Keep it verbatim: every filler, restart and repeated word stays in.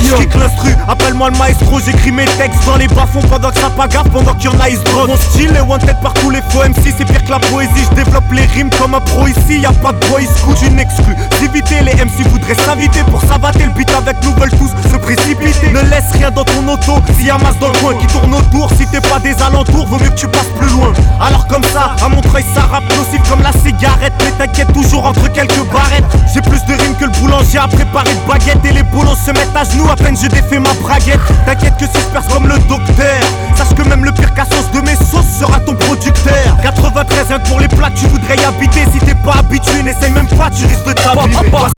Je kick l'instru, appelle-moi le maestro. J'écris mes textes dans les bas-fonds pendant que ça pagave, pendant qu'il y en a ils se droguent. Mon style est wanted par tous les faux M C, c'est pire que la poésie. Je développe les rimes comme un pro ici, y'a pas de boy scout. Une exclusivité, les M C voudraient s'inviter pour savater le beat avec nous, veulent tous se précipiter. Ne laisse rien dans ton auto, s'il y a masse dans le coin qui tourne autour. Si t'es pas des alentours, vaut mieux que tu passes plus loin. Alors comme ça, à Montreuil ça rappe nocif comme la cigarette. Mais t'inquiète toujours entre quelques barrettes. J'ai plus de rimes que le boulanger a préparé de baguette. Et les bolos se mettent à genoux à peine je défais ma braguette. T'inquiète que si je perce comme le docteur, sache que même le pire cassos de mes sauces sera ton producteur. Quatre-vingt-treize, rien que pour les plats, tu voudrais y habiter. Si t'es pas habitué, n'essaye même pas, tu risques de t'abîmer.